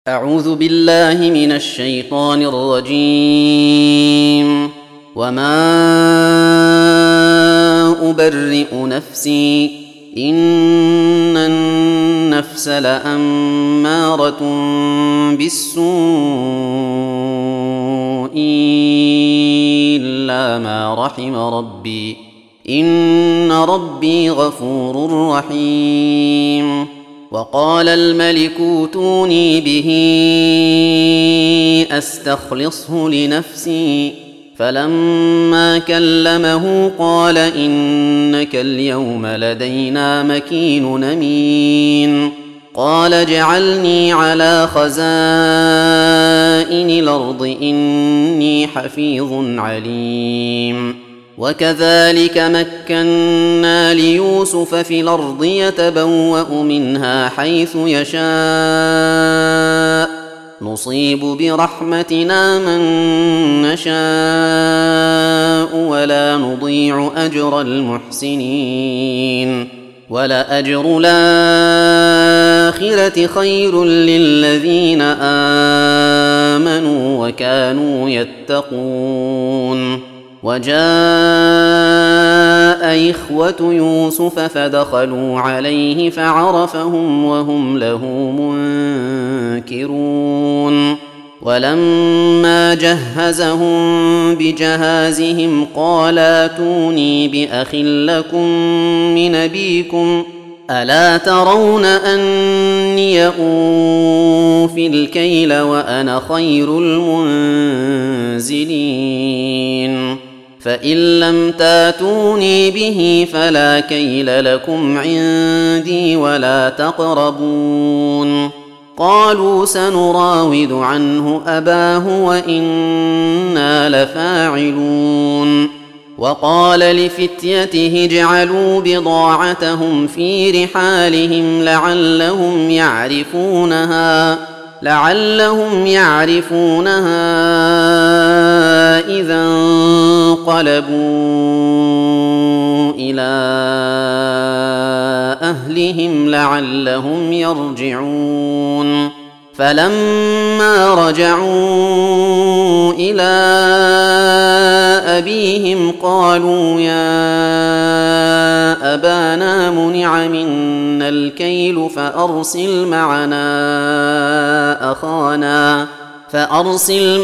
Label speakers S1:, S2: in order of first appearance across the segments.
S1: أعوذ بالله من الشيطان الرجيم. وما أبرئ نفسي إن النفس لأمارة بالسوء إلا ما رحم ربي إن ربي غفور رحيم. وقال الملك ائتوني به أستخلصه لنفسي فلما كلمه قال إنك اليوم لدينا مكين أمين. قال اجعلني على خزائن الأرض إني حفيظ عليم. وكذلك مكنا ليوسف في الأرض يتبوأ منها حيث يشاء نصيب برحمتنا من نشاء ولا نضيع أجر المحسنين. ولأجر الآخرة خير للذين آمنوا وكانوا يتقون. وجاء إخوة يوسف فدخلوا عليه فعرفهم وهم له منكرون. ولما جهزهم بجهازهم قال ائتوني بأخ لكم من أبيكم ألا ترون أني أوفي الكيل وأنا خير المنزلين. فإن لم تاتوني به فلا كيل لكم عندي ولا تقربون. قالوا سنراود عنه أباه وإنا لفاعلون. وقال لفتيته اجعلوا بضاعتهم في رحالهم لعلهم يعرفونها إذا انقلبوا إلى أهلهم لعلهم يرجعون. فلما رجعوا إلى أبيهم قالوا يا أبانا منع منا الكيل فأرسل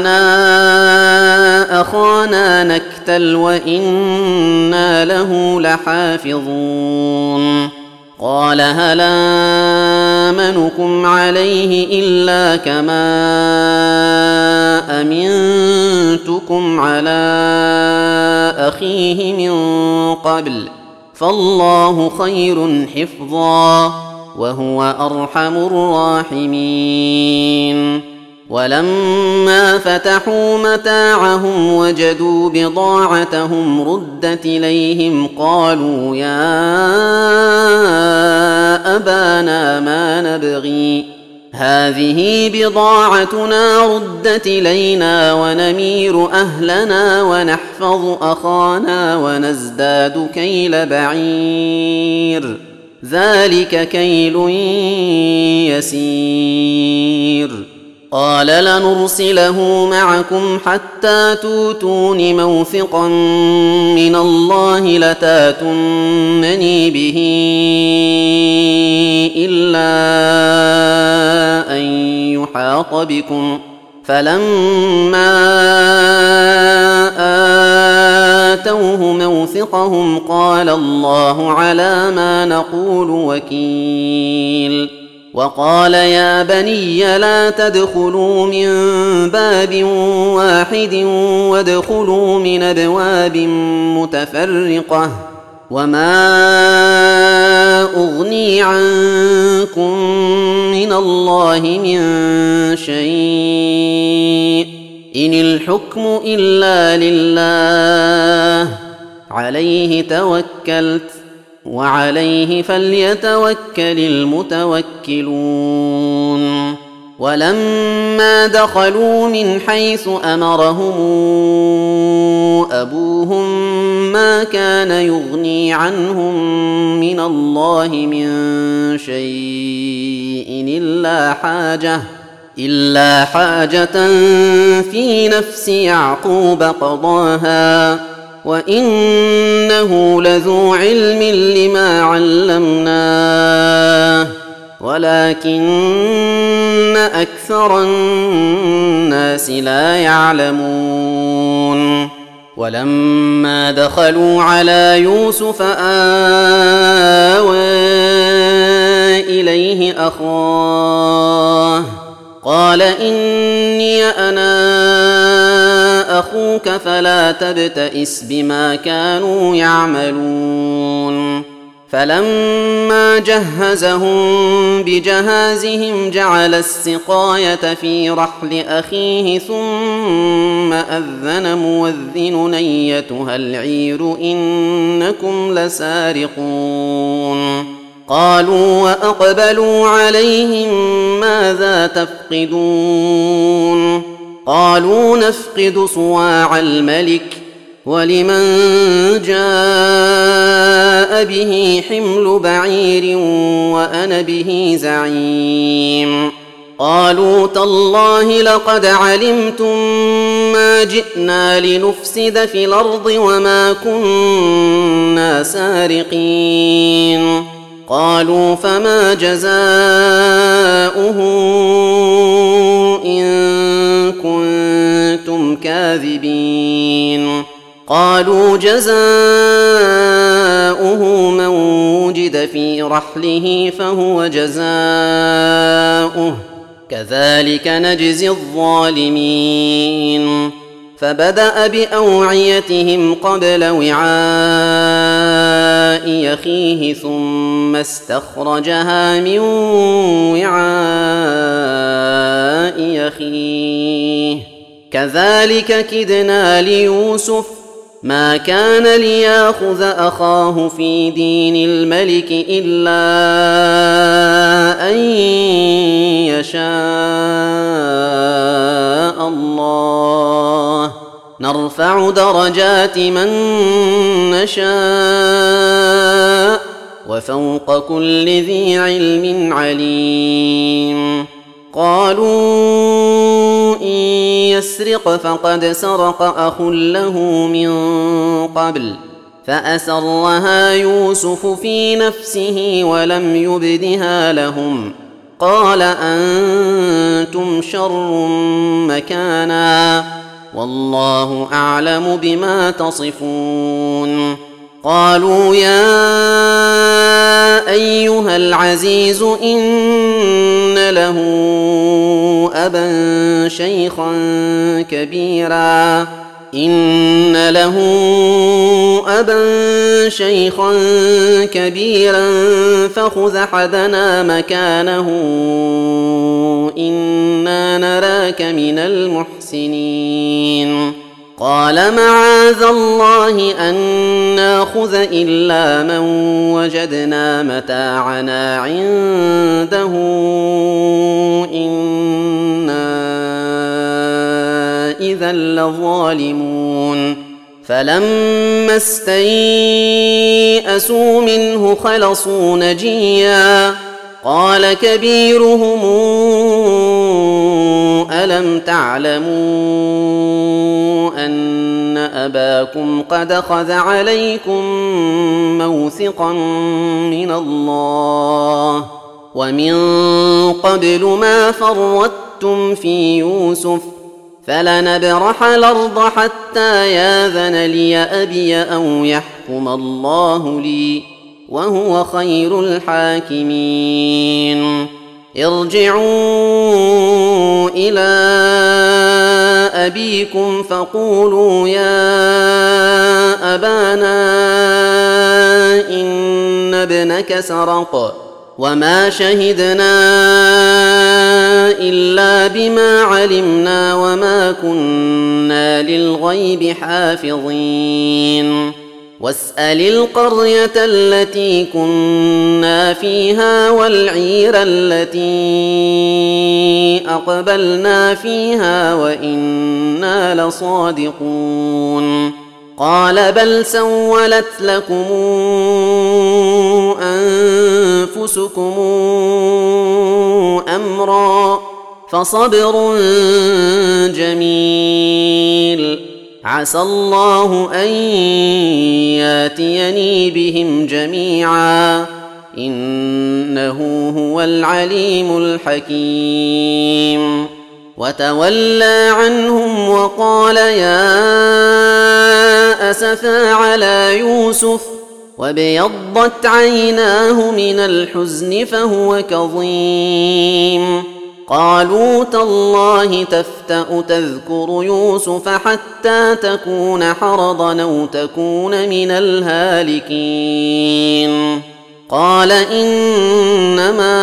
S1: معنا أخانا نكتل وإنا له لحافظون. قال هل آمنكم عليه إلا كما أمنتكم على أخيه من قبل فالله خير حفظا وهو أرحم الراحمين. ولما فتحوا متاعهم وجدوا بضاعتهم ردت إليهم قالوا يا أبانا ما نبغي هذه بضاعتنا ردت إلينا ونمير أهلنا ونحفظ أخانا ونزداد كيل بعير ذلك كيل يسير. قال لنرسله معكم حتى توتون موثقا من الله لتاتونني به إلا أن يحاط بكم. فلما آتوه موثقهم قال الله على ما نقول وكيل. وقال يا بني لا تدخلوا من باب واحد وادخلوا من أبواب متفرقة وما أغني عنكم من الله من شيء إن الحكم إلا لله عليه توكلت وعليه فليتوكل المتوكلون. ولما دخلوا من حيث أمرهم أبوهم ما كان يغني عنهم من الله من شيء إلا حاجة في نفس يعقوب قضاها وإنه لذو علم لما علمناه ولكن أكثر الناس لا يعلمون ولما دخلوا على يوسف آوى إليه أخاه قال إني أنا أخوك فلا تبتئس بما كانوا يعملون فلما جهزهم بجهازهم جعل السقاية في رحل أخيه ثم أذن مؤذن أيتها العير إنكم لسارقون قالوا وأقبلوا عليهم ماذا تفقدون قالوا نفقد صواع الملك ولمن جاء به حمل بعير وأنا به زعيم قالوا تالله لقد علمتم ما جئنا لنفسد في الأرض وما كنا سارقين قالوا فما جزاؤه إن كنتم كاذبين قالوا جزاؤه من وجد في رحله فهو جزاؤه كذلك نجزي الظالمين فبدأ بأوعيتهم قبل وعاء أخيه ثم استخرجها من وعاء أخيه كذلك كدنا ليوسف ما كان ليأخذ أخاه في دين الملك إلا أن يشاء الله نرفع درجات من نشاء وفوق كل ذي علم عليم قالوا إن يسرق فقد سرق أخ له من قبل فأسرها يوسف في نفسه ولم يبدها لهم قال أنتم شر مكانا والله أعلم بما تصفون قالوا يا أيها العزيز إن له أبا شيخا كبيرا فخذ أحدنا مكانه إنا نراك من المحسنين قال معاذ الله أن ناخذ إلا من وجدنا متاعنا عنده إنا إذا لظالمون فلما استيئسوا منه خلصوا نجيا قال كبيرهم ألم تعلموا أن أباكم قد أخذ عليكم موثقا من الله ومن قبل ما فرطتم في يوسف فلنبرح الأرض حتى ياذن لي أبي أو يحكم الله لي وهو خير الحاكمين ارجعوا إلى أبيكم فقولوا يا أبانا إن ابنك سرق وما شهدنا إلا بما علمنا وما كنا للغيب حافظين واسأل القرية التي كنا فيها والعير التي أقبلنا فيها وإنا لصادقون قال بل سولت لكم أنفسكم أمرا فصبر جميل عسى الله أن ياتيني بهم جميعا إنه هو العليم الحكيم. وتولى عنهم وقال يا أسفا على يوسف وابيضت عيناه من الحزن فهو كظيم. قالوا تالله تفتأ تذكر يوسف حتى تكون حرضا أو تكون من الهالكين. قال إنما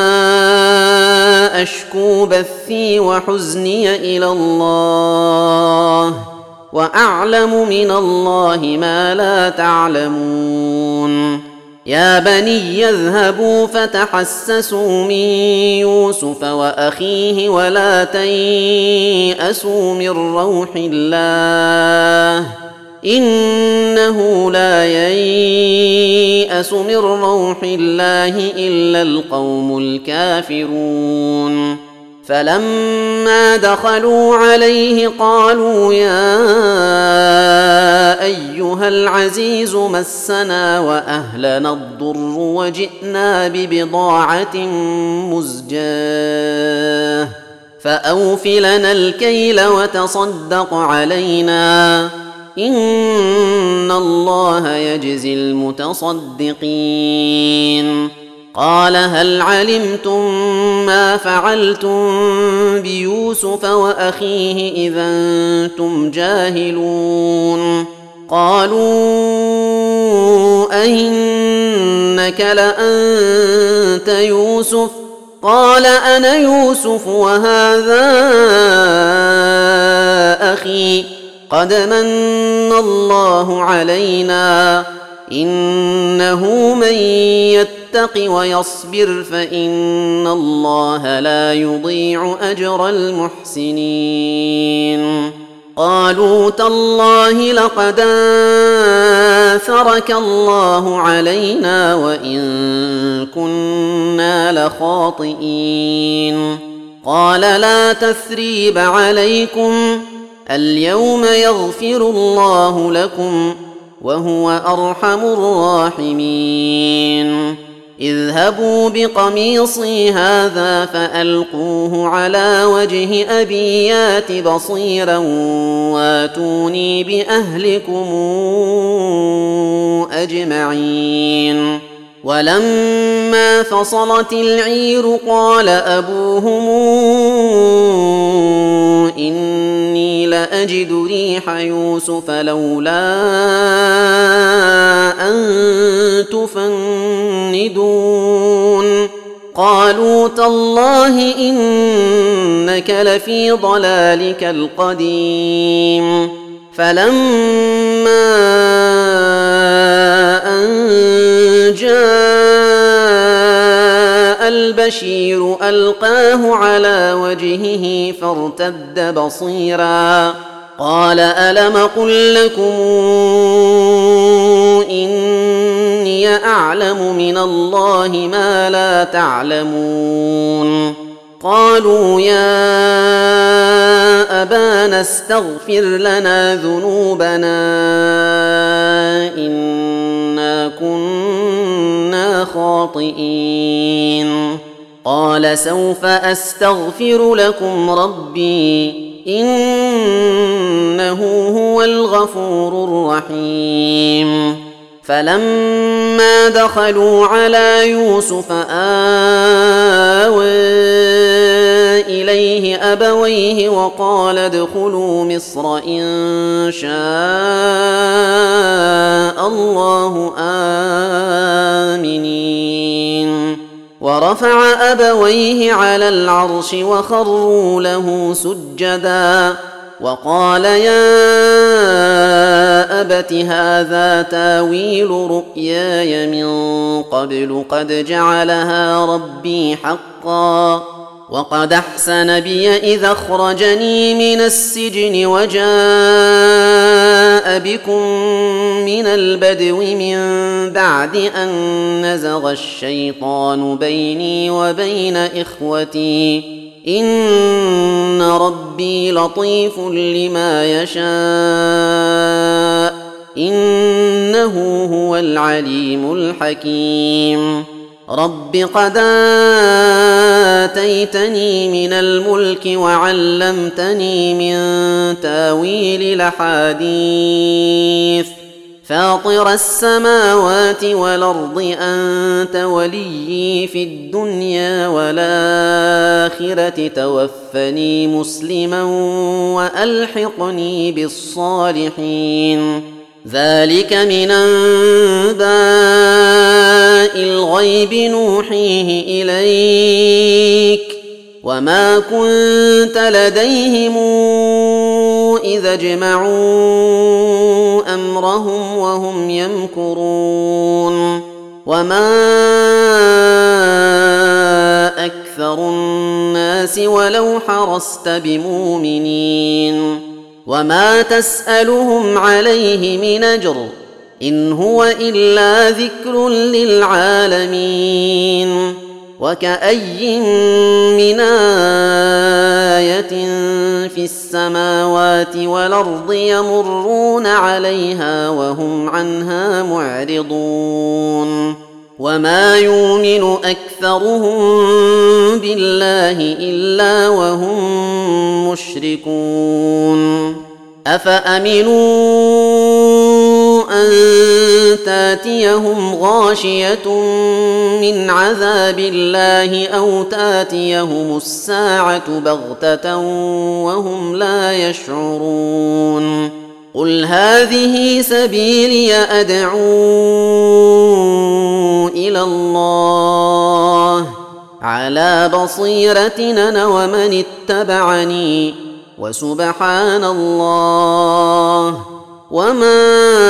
S1: أشكو بثي وحزني إلى الله وأعلم من الله ما لا تعلمون. يا بني اذهبوا فتحسسوا من يوسف وأخيه ولا تيأسوا من روح الله إنه لا ييأس من روح الله إلا القوم الكافرون. فلما دخلوا عليه قالوا يا أيها العزيز مسنا وأهلنا الضر وجئنا ببضاعة مزجاة فأوف لنا الكيل وتصدق علينا إن الله يجزي المتصدقين. قال هل علمتم ما فعلتم بيوسف وأخيه إذا أنتم جاهلون؟ قالوا أئنك لأنت يوسف؟ قال أنا يوسف وهذا أخي قد من الله علينا إنه من يتق ويصبر فإن الله لا يضيع أجر المحسنين. قالوا تالله لقد آثرك الله علينا وإن كنا لخاطئين. قال لا تثريب عليكم اليوم يغفر الله لكم وهو أرحم الراحمين. اذهبوا بقميصي هذا فألقوه على وجه أبي يات بصيرا واتوني بأهلكم أجمعين. ولما فصلت العير قال أبوهم إني لأجد ريح يوسف لولا أن تفندون. قالوا تالله إنك لفي ضلالك القديم. فلما أن جاء البشير ألقاه على وجهه فارتد بصيرا قال ألم قل لكم إني أعلم من الله ما لا تعلمون. قالوا يا أبانا استغفر لنا ذنوبنا إنا كنا خاطئين. قال سوف أستغفر لكم ربي إنه هو الغفور الرحيم. فلما دخلوا على يوسف آوى إليه أبويه وقال ادخلوا مصر إن شاء الله آمنين. ورفع أبويه على العرش وخروا له سجدا وقال يا أبت هذا تاويل رؤياي من قبل قد جعلها ربي حقا وقد أحسن بي إذا أخرجني من السجن وجاء بكم من البدو من بعد أن نزغ الشيطان بيني وبين إخوتي إن ربي لطيف لما يشاء إنه هو العليم الحكيم رب قد آتيتني من الملك وعلمتني من تاويل الأحاديث فاطر السماوات والأرض أنت وليي في الدنيا والآخرة توفني مسلما وألحقني بالصالحين ذلك من أنباء الغيب نوحيه إليك وما كنت لديهم إذا اجمعوا أمرهم وهم يمكرون وما أكثر الناس ولو حرصت بمؤمنين وما تسألهم عليه من أجر إن هو إلا ذكر للعالمين وكأي من آية في السماوات والأرض يمرون عليها وهم عنها معرضون وما يؤمن أكثرهم بالله إلا وهم مشركون أفأمنوا أن تاتيهم غاشية من عذاب الله أو تاتيهم الساعة بغتة وهم لا يشعرون قل هذه سبيلي أدعو إلى الله على بصيرة أنا ومن اتبعني وسبحان الله وما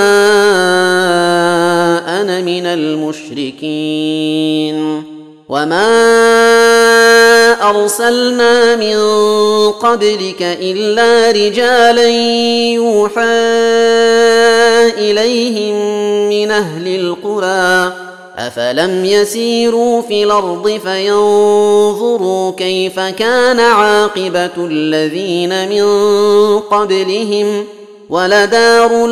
S1: أنا من المشركين وما أرسلنا من قبلك إلا رجالا يوحى إليهم من أهل القرى أفلم يسيروا في الأرض فينظروا كيف كان عاقبة الذين من قبلهم ولدار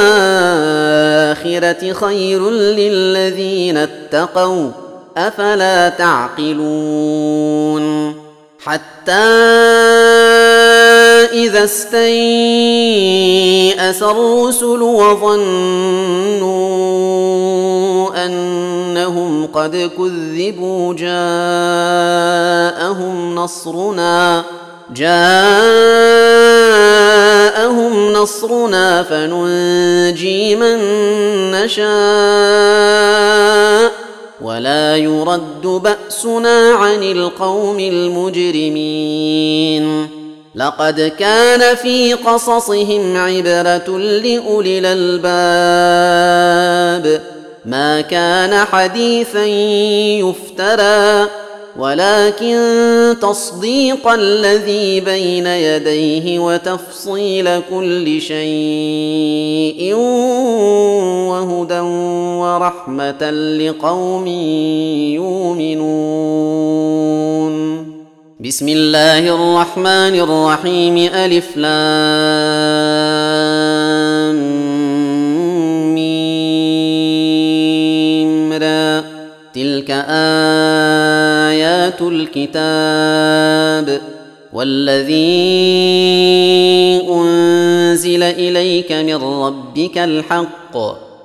S1: الآخرة خير للذين اتقوا أفلا تعقلون حتى إذا استيأس الرسل وظنوا أنهم قد كذبوا جاءهم نصرنا فننجي من نشاء ولا يرد بأسنا عن القوم المجرمين لقد كان في قصصهم عبرة لأولي الألباب ما كان حديثا يفترى ولكن تصديق الذي بين يديه وتفصيل كل شيء وهدى ورحمة لقوم يؤمنون بسم الله الرحمن الرحيم ألف لام ميم را تلك آيات الكتاب والذي أنزل إليك من ربك الحق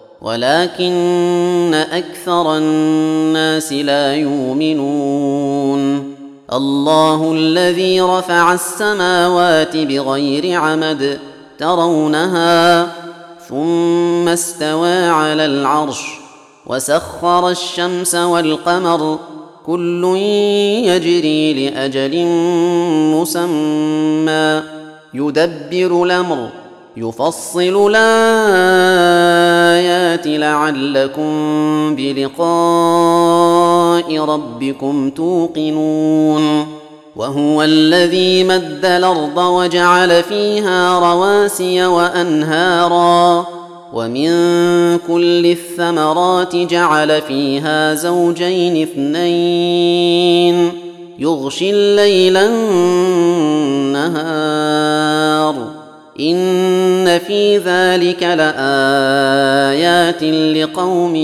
S1: ولكن أكثر الناس لا يؤمنون الله الذي رفع السماوات بغير عمد ترونها ثم استوى على العرش وسخر الشمس والقمر كل يجري لأجل مسمى يدبر الأمر يفصل الآيات لعلكم بلقاء ربكم توقنون وهو الذي مد الأرض وجعل فيها رواسي وأنهارا ومن كل الثمرات جعل فيها زوجين اثنين يغشي الليل النهار إن في ذلك لآيات لقوم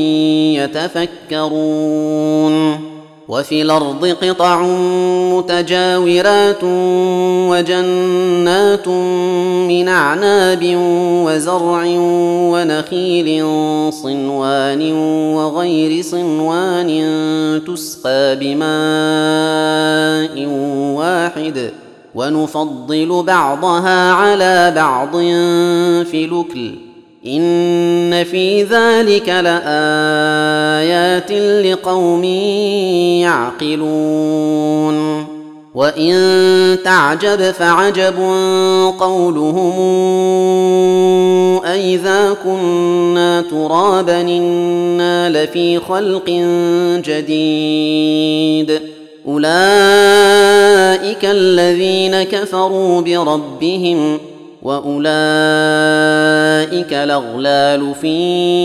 S1: يتفكرون وفي الأرض قطع متجاورات وجنات من أعناب وزرع ونخيل صنوان وغير صنوان تسقى بماء واحد ونفضل بعضها على بعض في الأكل إن في ذلك لآيات لقوم يعقلون وإن تعجب فعجب قولهم أإذا كنا ترابا إنا لفي خلق جديد أولئك الذين كفروا بربهم وأولئك الأغلال في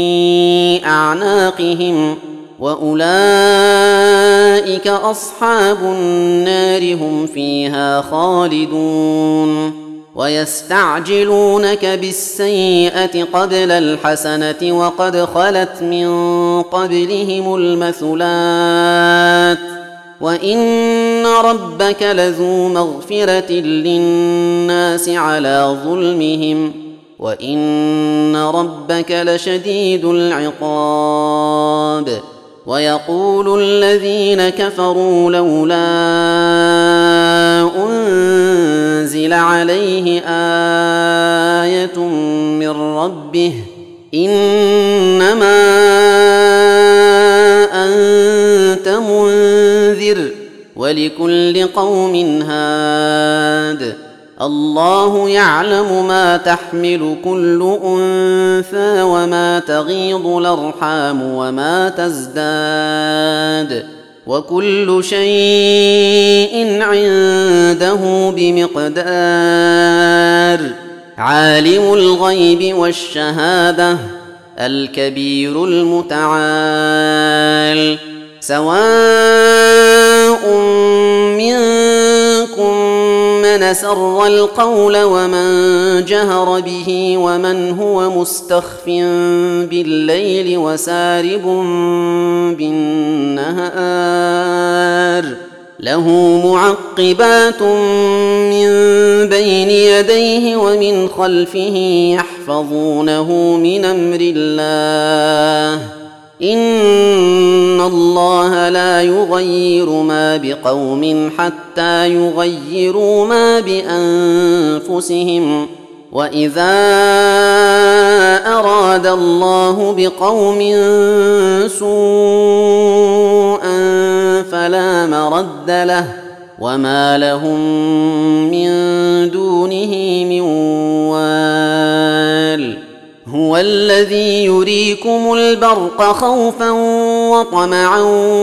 S1: أعناقهم وأولئك أصحاب النار هم فيها خالدون ويستعجلونك بالسيئة قبل الحسنة وقد خلت من قبلهم المثلات وإن ربك لذو مغفرة للناس على ظلمهم وإن ربك لشديد العقاب ويقول الذين كفروا لولا أنزل عليه آية من ربه إنما أنت منذر ولكل قوم هاد الله يعلم ما تحمل كل أنثى وما تغيض الأرحام وما تزداد وكل شيء عنده بمقدار عالم الغيب والشهادة الكبير المتعال سواء منكم من سر القول ومن جهر به ومن هو مستخف بالليل وسارب بالنهار له معقبات من بين يديه ومن خلفه يحفظونه من أمر الله إن الله لا يغير ما بقوم حتى يغيروا ما بأنفسهم وإذا أراد الله بقوم سوءا فلا مرد له وما لهم من دونه من وال هو الذي يريكم البرق خوفا وطمعا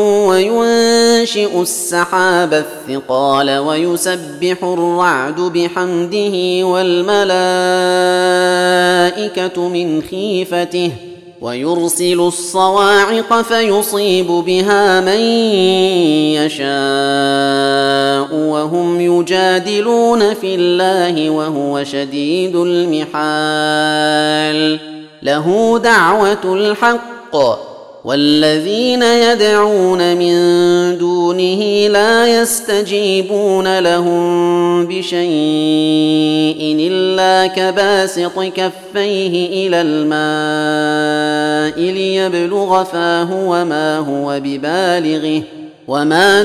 S1: وينشئ السحاب الثقال ويسبح الرعد بحمده والملائكة من خيفته ويرسل الصواعق فيصيب بها من يشاء وهم يجادلون في الله وهو شديد المحال له دعوة الحق والذين يدعون من دونه لا يستجيبون لهم بشيء إلا كباسط كفيه إلى الماء ليبلغ فاه وما هو ببالغه وما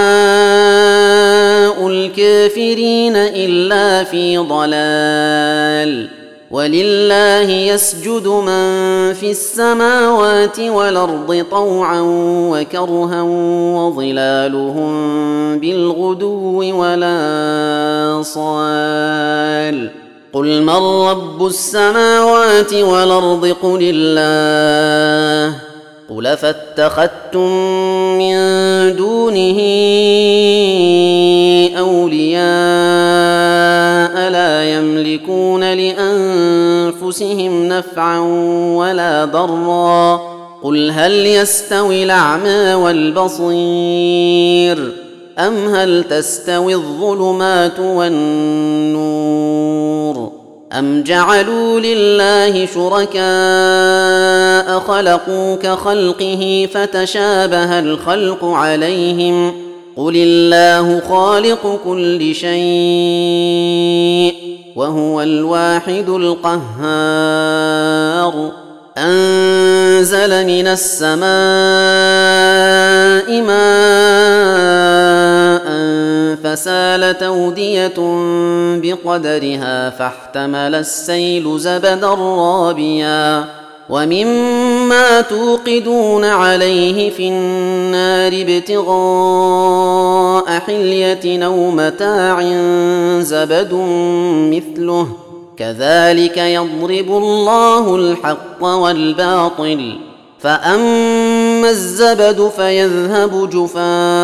S1: دعاء الكافرين إلا في ضلال ولله يسجد من في السماوات والأرض طوعا وكرها وظلالهم بالغدو والآصال قل من رب السماوات والأرض قل الله قل فاتخذتم من دونه أولياء لا يملكون لأنفسهم نفعا ولا ضرا قل هل يستوي الأعمى والبصير أم هل تستوي الظلمات والنور أم جعلوا لله شركاء خلقوا كخلقه فتشابه الخلق عليهم قل الله خالق كل شيء وهو الواحد القهار أنزل من السماء ماء فسالت أودية بقدرها فاحتمل السيل زبدا رابيا ومما توقدون عليه في النار ابتغاء حلية أو متاع زبد مثله كذلك يضرب الله الحق والباطل فأما الزبد فيذهب جفاء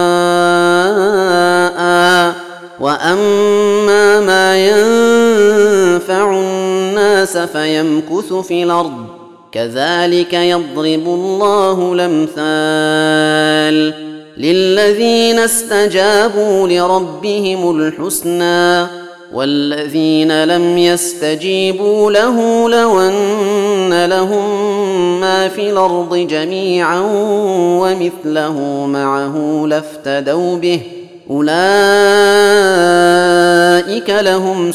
S1: وأما ما ينفع الناس فيمكث في الأرض كذلك يضرب الله الأمثال للذين استجابوا لربهم الحسنى والذين لم يستجيبوا له لو أن لهم ما في الأرض جميعا ومثله معه لافتدوا به أولئك لهم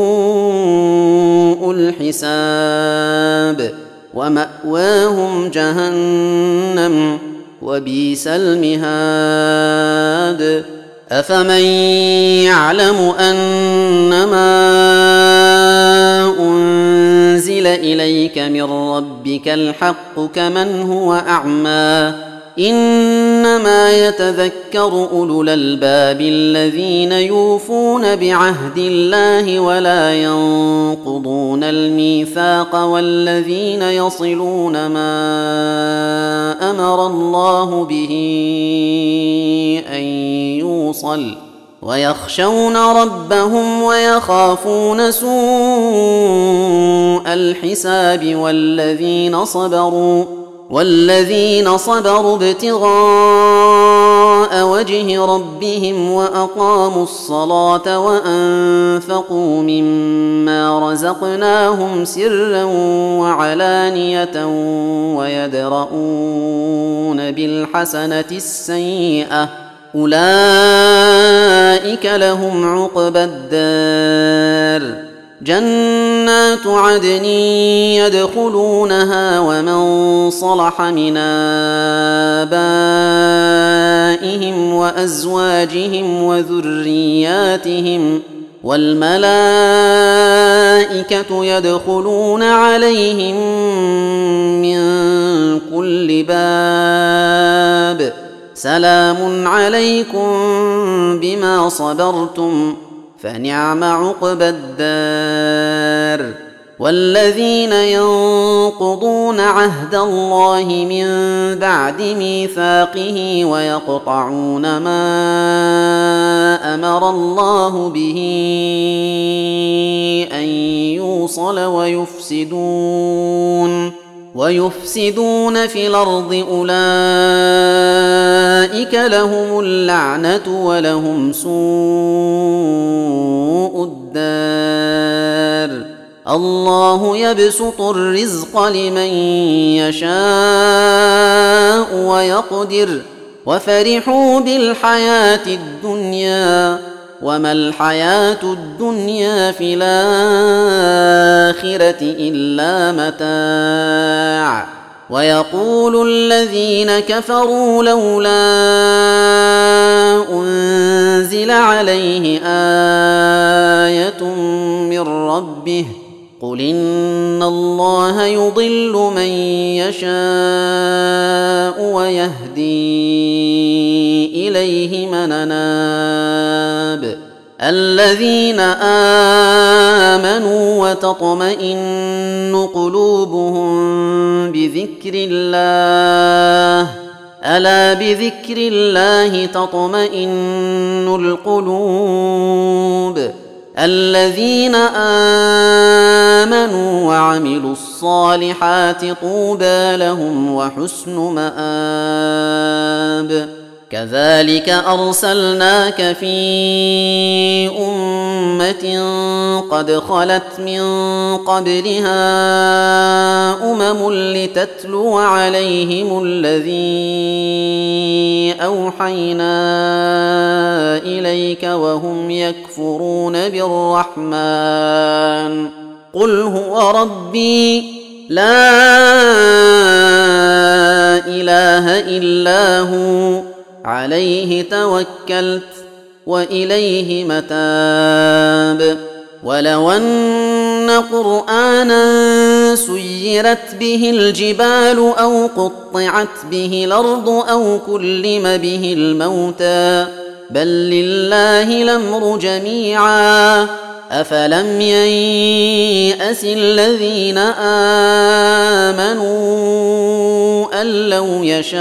S1: سوء الحساب ومأواهم جهنم وبئس المهاد أفمن يعلم أنما أنزل إليك من ربك الحق كمن هو أعمى إنما يتذكر أولو الألباب الذين يوفون بعهد الله ولا ينقضون الميثاق والذين يصلون ما أمر الله به أن يوصل ويخشون ربهم ويخافون سوء الحساب والذين صبروا ابتغاء وجه ربهم وأقاموا الصلاة وأنفقوا مما رزقناهم سرا وعلانية ويدرؤون بالحسنة السيئة أولئك لهم عقبى الدار جنات عدن يدخلونها ومن صلح من آبائهم وأزواجهم وذرياتهم والملائكة يدخلون عليهم من كل باب سلام عليكم بما صبرتم فنعم عقبى الدار والذين ينقضون عهد الله من بعد ميثاقه ويقطعون ما أمر الله به أن يوصل ويفسدون في الأرض أولئك لهم اللعنة ولهم سوء الدار الله يبسط الرزق لمن يشاء ويقدر وفرحوا بالحياة الدنيا وما الحياة الدنيا في الآخرة إلا متاع ويقول الذين كفروا لولا أنزل عليه آية من ربه قل إن الله يضل من يشاء ويهدي إليه من أناب الذين آمنوا وتطمئن قلوبهم بذكر الله ألا بذكر الله تطمئن القلوب الذين آمنوا وعملوا الصالحات طوبى لهم وحسن مآب كذلك أرسلناك في أمة قد خلت من قبلها لتتلو عليهم الذي أوحينا إليك وهم يكفرون بالرحمن قل هو ربي لا إله إلا هو عليه توكلت وإليه متاب ولو أن قرآنا سيرت به الجبال أو قطعت به الأرض أو كلم به الموتى بل لله الأمر جميعا أفلم ييأس الذين آمنوا أن لو يشاء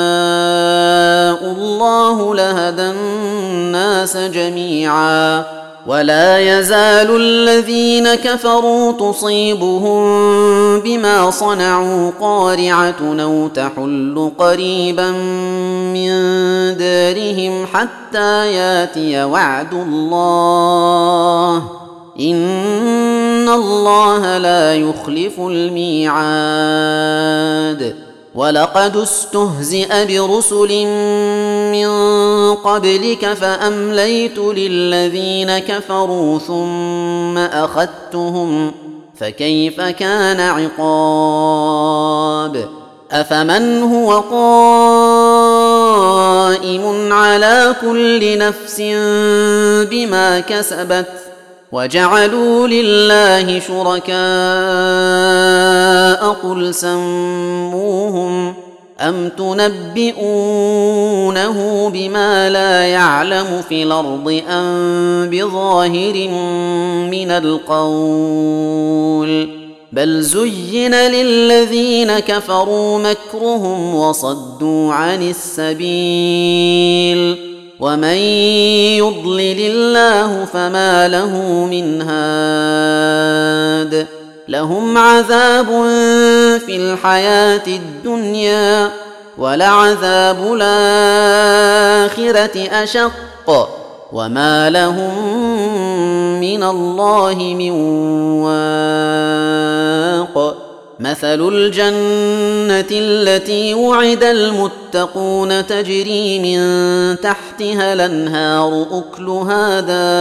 S1: الله لهدى الناس جميعا ولا يزال الذين كفروا تصيبهم بما صنعوا قارعة أو تحل قريبا من دارهم حتى ياتي وعد الله إن الله لا يخلف الميعاد ولقد استهزئ برسل من قبلك فأمليت للذين كفروا ثم أخذتهم فكيف كان عقاب أفمن هو قائم على كل نفس بما كسبت وجعلوا لله شركاء قل سموهم أم تنبئونه بما لا يعلم في الأرض أم بظاهر من القول بل زين للذين كفروا مكرهم وصدوا عن السبيل ومن يضلل الله فما له من هاد لهم عذاب في الحياة الدنيا ولعذاب الآخرة أشق وما لهم من الله من واق مثل الجنة التي وعد المتقون تجري من تحتها الأنهار أكلها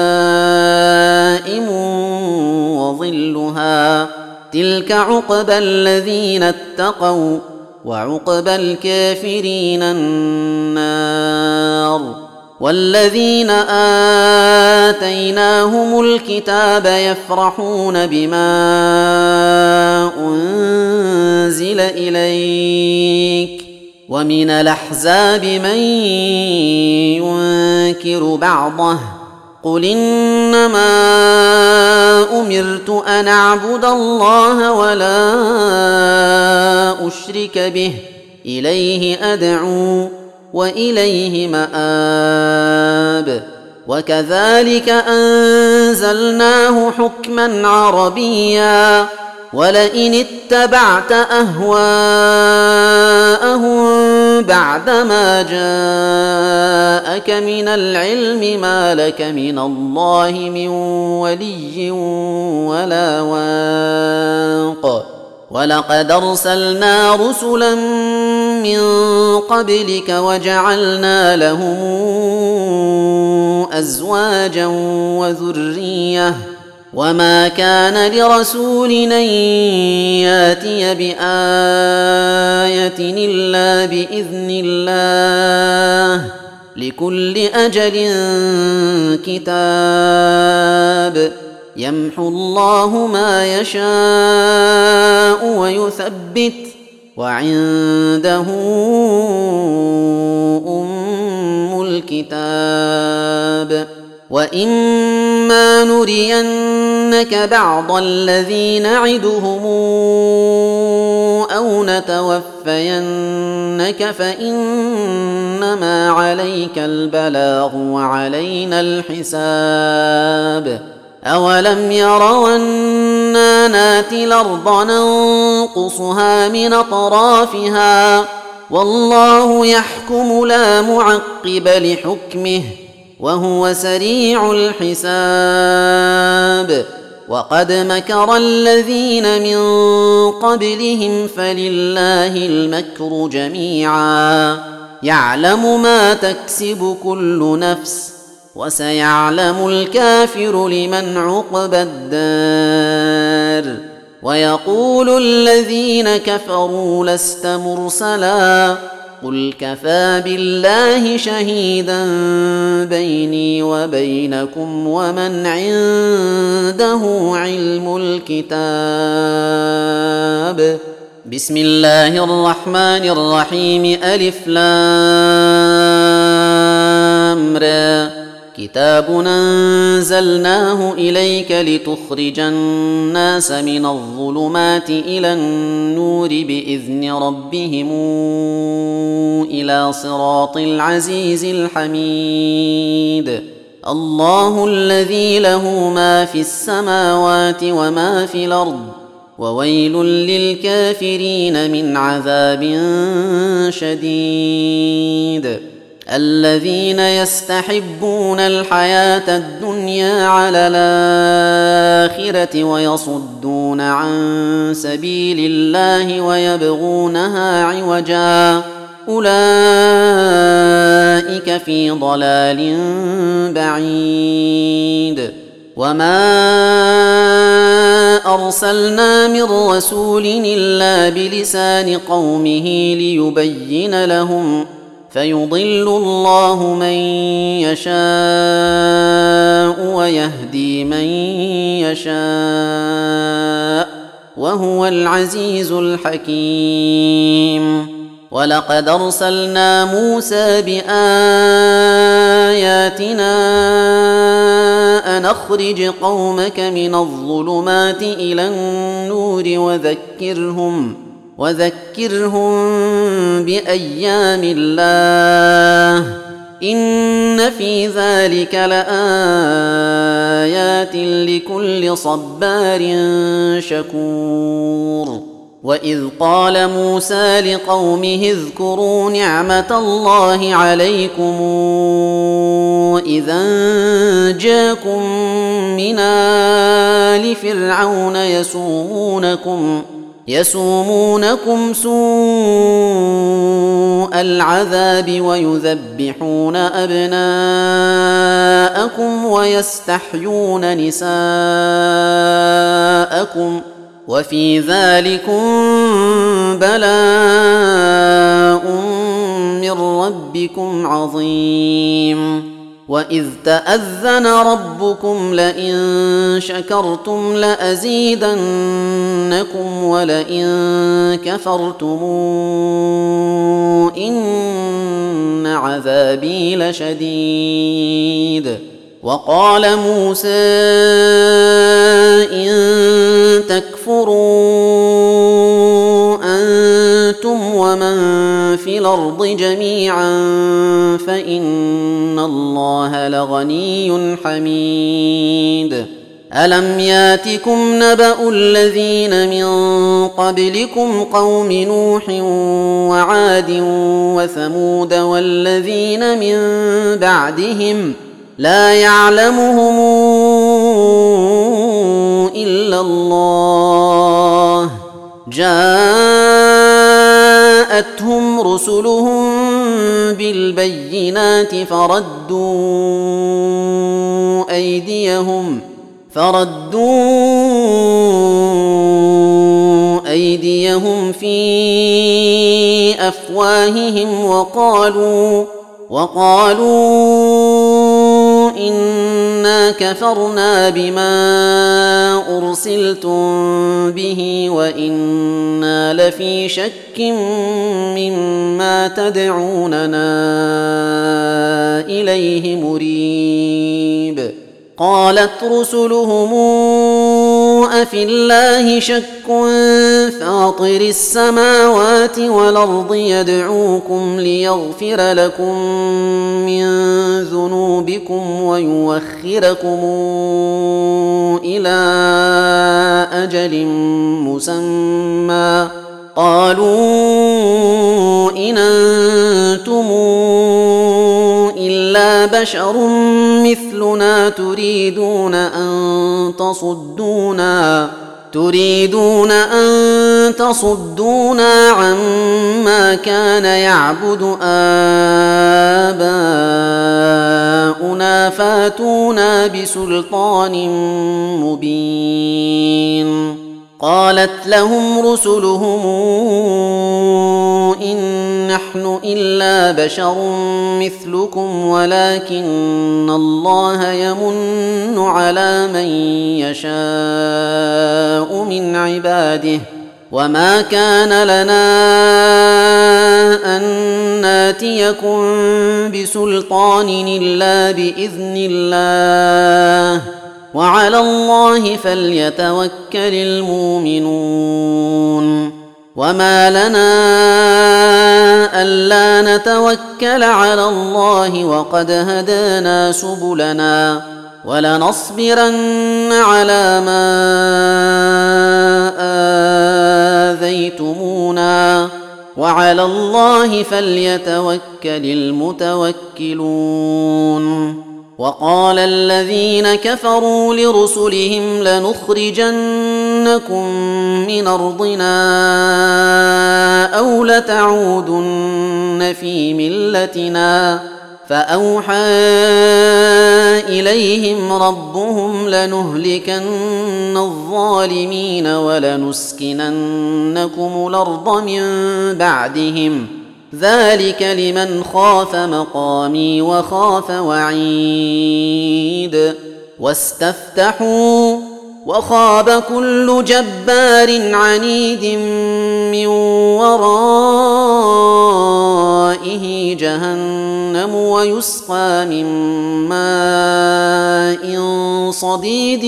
S1: دائم وظلها تلك عقبى الذين اتقوا وعقبى الكافرين النار والذين آتيناهم الكتاب يفرحون بما أنزل إليك ومن الأحزاب من ينكر بعضه قل إنما أمرت أن أعبد الله ولا أشرك به إليه أدعو وإليه مآب وكذلك أنزلناه حكما عربيا ولئن اتبعت أهواءهم بعدما جاءك من العلم ما لك من الله من ولي ولا واق ولقد أرسلنا رسلا من قبلك وجعلنا لهم أزواجا وذرية وما كان لرسول أن ياتي بآية إلا بإذن الله لكل أجل كتاب يمحو الله ما يشاء ويثبت وعنده أم الكتاب وإما نرينك بعض الذي نعدهم أو نتوفينك فإنما عليك البلاغ وعلينا الحساب أولم يروا أنا ناتي الأرض ننقصها من أطرافها والله يحكم لا معقب لحكمه وهو سريع الحساب. وقد مكر الذين من قبلهم فلله المكر جميعا يعلم ما تكسب كل نفس وسيعلم الكافر لمن عقبى الدار. ويقول الذين كفروا لست مرسلا قل كفى بالله شهيدا بيني وبينكم ومن عنده علم الكتاب. بسم الله الرحمن الرحيم ألف لام را كتاب أنزلناه إليك لتخرج الناس من الظلمات إلى النور بإذن ربهم إلى صراط العزيز الحميد. الله الذي له ما في السماوات وما في الأرض وويل للكافرين من عذاب شديد. الذين يستحبون الحياة الدنيا على الآخرة ويصدون عن سبيل الله ويبغونها عوجا أولئك في ضلال بعيد. وما أرسلنا من رسول إلا بلسان قومه ليبين لهم فيضل الله من يشاء ويهدي من يشاء وهو العزيز الحكيم. ولقد أرسلنا موسى بآياتنا أن أخرج قومك من الظلمات إلى النور وذكرهم بأيام الله إن في ذلك لآيات لكل صبار شكور. وإذ قال موسى لقومه اذكروا نعمة الله عليكم إذا جاءكم من آل فرعون يسومونكم سوء العذاب ويذبحون أبناءكم ويستحيون نساءكم وفي ذلكم بلاء من ربكم عظيم. وإذ تأذن ربكم لئن شكرتم لأزيدنكم ولئن كفرتم إن عذابي لشديد. وقال موسى إن تكفروا أنتم ومن في الأرض جميعا فإن الله لغني حميد. ألم ياتكم نبأ الذين من قبلكم قوم نوح وعاد وثمود والذين من بعدهم لا يعلمهم إلا الله جاءتهم رسلهم بالبينات فردوا أيديهم في أفواههم وقالوا إنا كفرنا بما أرسلتم به وإنا لفي شك مما تدعوننا إليه مريب. قالت رسلهم أفي الله شك فاطر السماوات والأرض يدعوكم ليغفر لكم من ذنوبكم ويوخركم إلى أجل مسمى قالوا إن أنتم إلا بشر مثلنا تريدون أن تصدونا عما كان يعبد آباؤنا فاتونا بسلطان مبين. قالت لهم رسلهم إن نحن إلا بشر مثلكم ولكن الله يمن على من يشاء من عباده وما كان لنا أن ناتيكم بسلطان إلا بإذن الله وعلى الله فليتوكل المؤمنون. وما لنا ألا نتوكل على الله وقد هدانا سبلنا ولنصبرن على ما آذيتمونا وعلى الله فليتوكل المتوكلون. وقال الذين كفروا لرسلهم لنخرجنكم من أرضنا أو لتعودن في ملتنا فأوحى إليهم ربهم لنهلكن الظالمين ولنسكننكم الأرض من بعدهم ذلك لمن خاف مقامي وخاف وعيد. واستفتحوا وخاب كل جبار عنيد من ورائه جهنم ويسقى من ماء صديد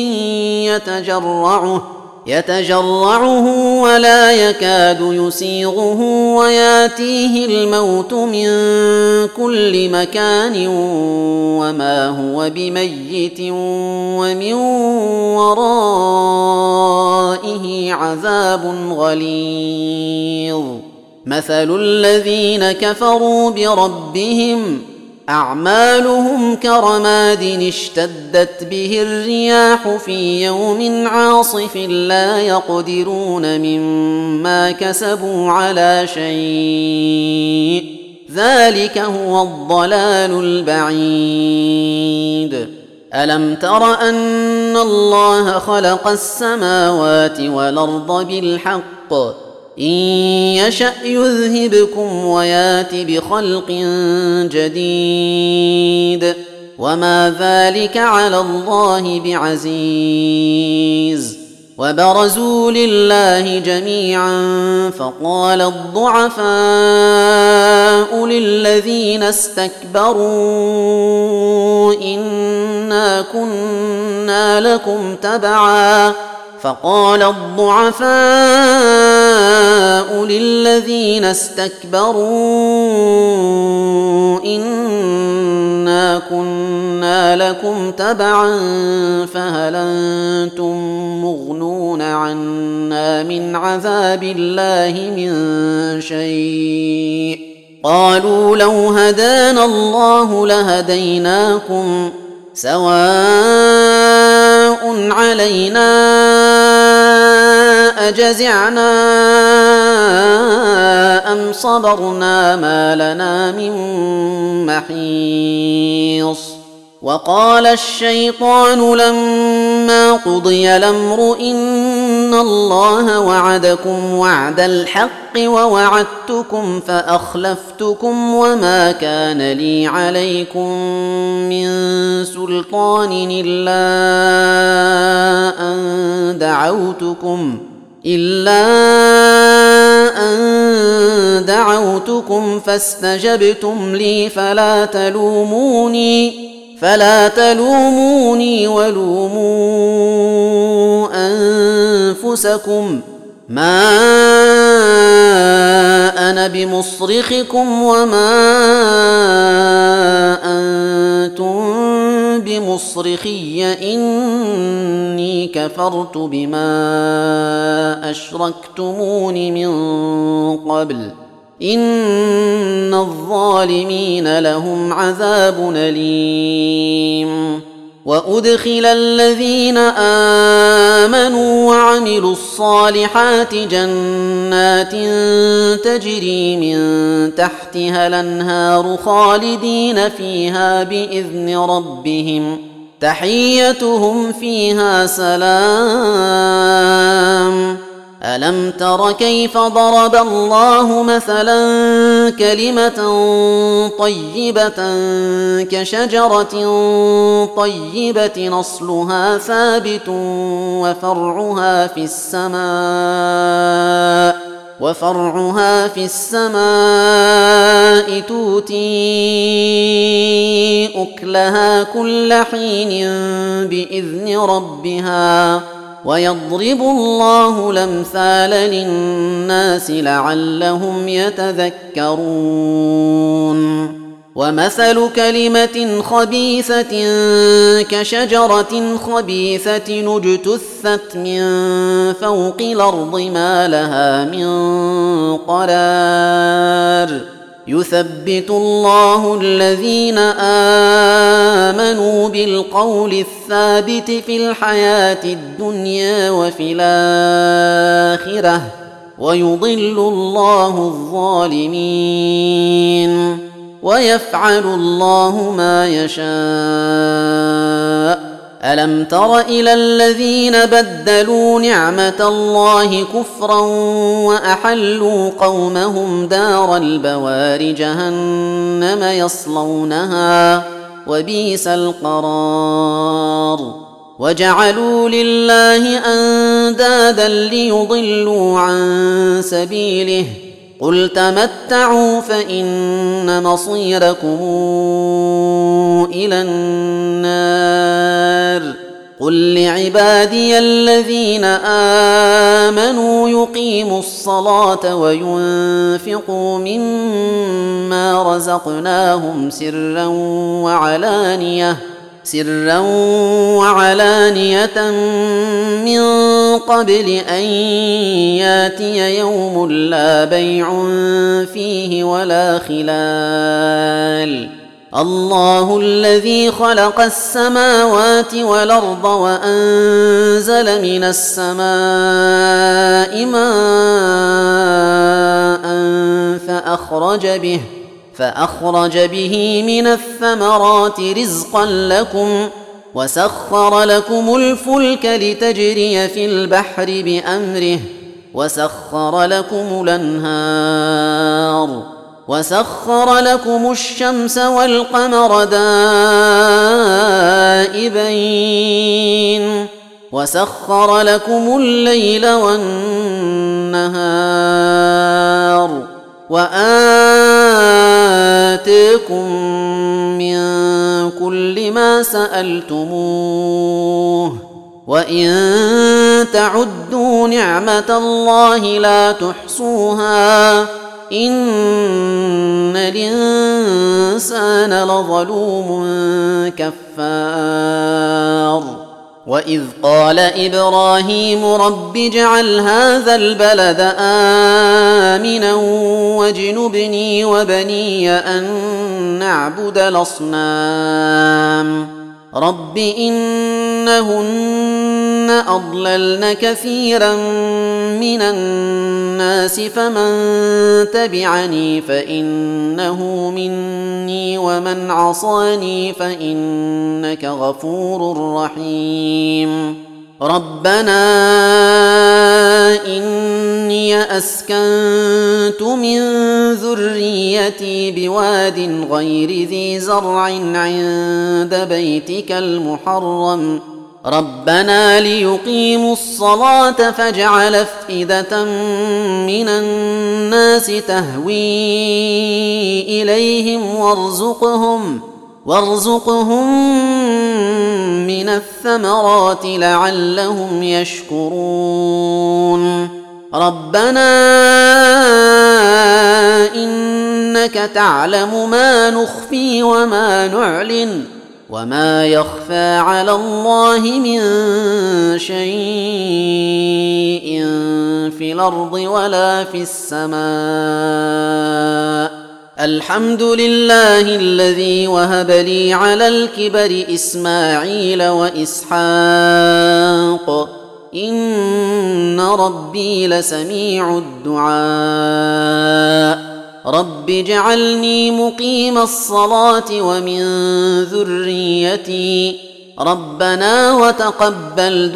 S1: يتجرعه ولا يكاد يسيغه وياتيه الموت من كل مكان وما هو بميت ومن ورائه عذاب غليظ. مثل الذين كفروا بربهم أعمالهم كرماد اشتدت به الرياح في يوم عاصف لا يقدرون مما كسبوا على شيء ذلك هو الضلال البعيد. ألم تر أن الله خلق السماوات والأرض بالحق إن يشأ يذهبكم ويات بخلق جديد وما ذلك على الله بعزيز. وبرزوا لله جميعا فقال الضعفاء للذين استكبروا إنا كنا لكم تبعا فهل أنتم مغنون عنا من عذاب الله من شيء قالوا لو هدانا الله لهديناكم سواء علينا أجزعنا أم صبرنا ما لنا من محيص. وقال الشيطان لما قضي الأمر إن الله وعدكم وعد الحق ووعدتكم فأخلفتكم وما كان لي عليكم من سلطان إلا أن دعوتكم فاستجبتم لي فلا تلوموني ولوموا أنفسكم ما أنا بمصرخكم وما أنتم بمصرخي إني كفرت بما أشركتمون من قبل إن الظالمين لهم عذاب أليم. وأدخل الذين آمنوا وعملوا الصالحات جنات تجري من تحتها الأنهار خالدين فيها بإذن ربهم تحيتهم فيها سلام. ألم تر كيف ضرب الله مثلا كلمة طيبة كشجرة طيبة أصلها ثابت وفرعها في السماء تؤتي أكلها كل حين بإذن ربها ويضرب الله الأمثال للناس لعلهم يتذكرون. ومثل كلمة خبيثة كشجرة خبيثة اجتثت من فوق الأرض ما لها من قرار. يثبت الله الذين آمنوا بالقول الثابت في الحياة الدنيا وفي الآخرة ويضل الله الظالمين ويفعل الله ما يشاء. ألم تر إلى الذين بدلوا نعمة الله كفرا وأحلوا قومهم دار البوار جهنم يصلونها وبئس القرار. وجعلوا لله أندادا ليضلوا عن سبيله قل تمتعوا فإن مصيركم إلى النار. قل لعبادي الذين آمنوا يقيموا الصلاة وينفقوا مما رزقناهم سرا وعلانية من قبل أن ياتي يوم لا بيع فيه ولا خلال. الله الذي خلق السماوات والأرض وأنزل من السماء ماء فأخرج به من الثمرات رزقا لكم وسخر لكم الفلك لتجري في البحر بأمره وسخر لكم الأنهار وسخر لكم الشمس والقمر دائبين وسخر لكم الليل والنهار وآتاكم من كل ما سألتموه وإن تعدوا نعمة الله لا تحصوها إن الإنسان لظلوم كفار. وإذ قال إبراهيم رب اجعل هذا البلد آمنا واجنبني وبني أن نعبد الأصنام. رب إنهن أضللن كثيرا من الناس فمن تبعني فإنه مني ومن عصاني فإنك غفور رحيم. ربنا إني أسكنت من ذريتي بواد غير ذي زرع عند بيتك المحرم ربنا ليقيموا الصلاة فاجعل أفئدة من الناس تهوي إليهم وارزقهم من الثمرات لعلهم يشكرون. ربنا إنك تعلم ما نخفي وما نعلن وما يخفى على الله من شيء في الأرض ولا في السماء. الحمد لله الذي وهب لي على الكبر إسماعيل وإسحاق إن ربي لسميع الدعاء. رب اجعلني مقيم الصلاة ومن ذريتي ربنا وتقبل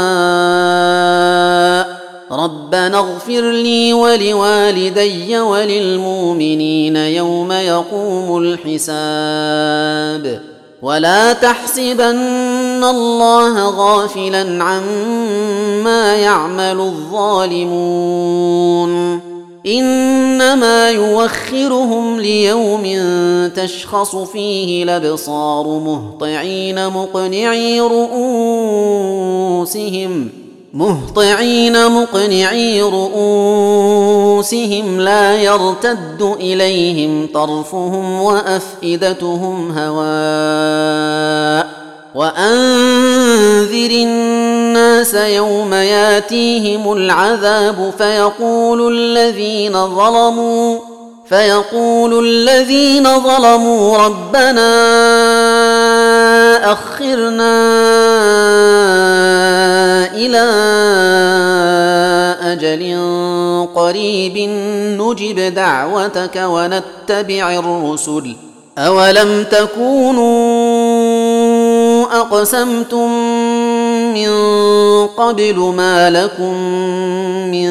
S1: دعاء. ربنا اغفر لي ولوالدي وللمؤمنين يوم يقوم الحساب. ولا تحسبن الله غافلا عما يعمل الظالمون إنما يوخرهم ليوم تشخص فيه الأبصار مهطعين مقنعي رؤوسهم لا يرتد إليهم طرفهم وأفئدتهم هواء. وأنذر الناس يوم ياتيهم العذاب فيقول الذين ظلموا ربنا أخرنا إلى أجل قريب نجب دعوتك ونتبع الرسل أولم تكونوا أقسمتم من قبل ما لكم من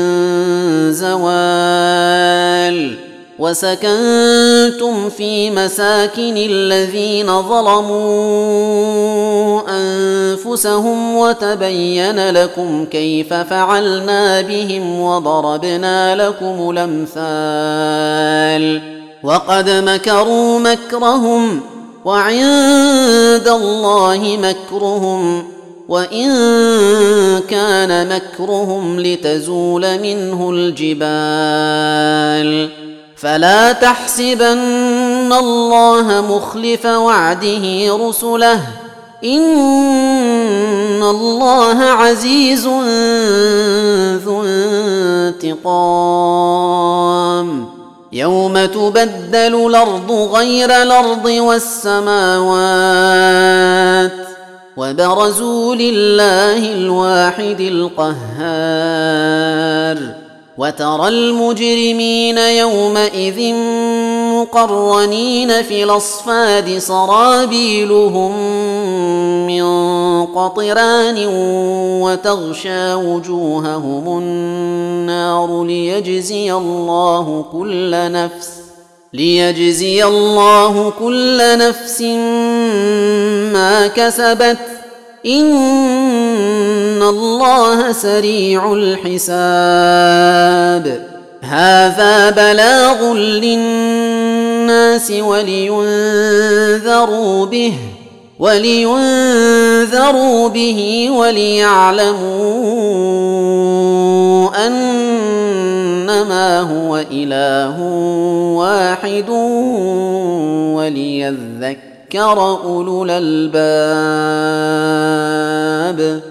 S1: زوال وسكنتم في مساكن الذين ظلموا أنفسهم وتبين لكم كيف فعلنا بهم وضربنا لكم الأمثال. وقد مكروا مكرهم وعند الله مكرهم وإن كان مكرهم لتزول منه الجبال. فلا تحسبن الله مخلف وعده رسله إن الله عزيز ذو انتقام. يوم تبدل الأرض غير الأرض والسماوات وبرزوا لله الواحد القهار. وترى المجرمين يومئذ مقرنين في الأصفاد سرابيلهم من قطران وتغشى وجوههم النار ليجزي الله كل نفس ما كسبت إن الله سريع الحساب. هذا بلاغ للناس ولينذروا به وليعلموا أنما هو إله واحد وليذكر أولو الألباب.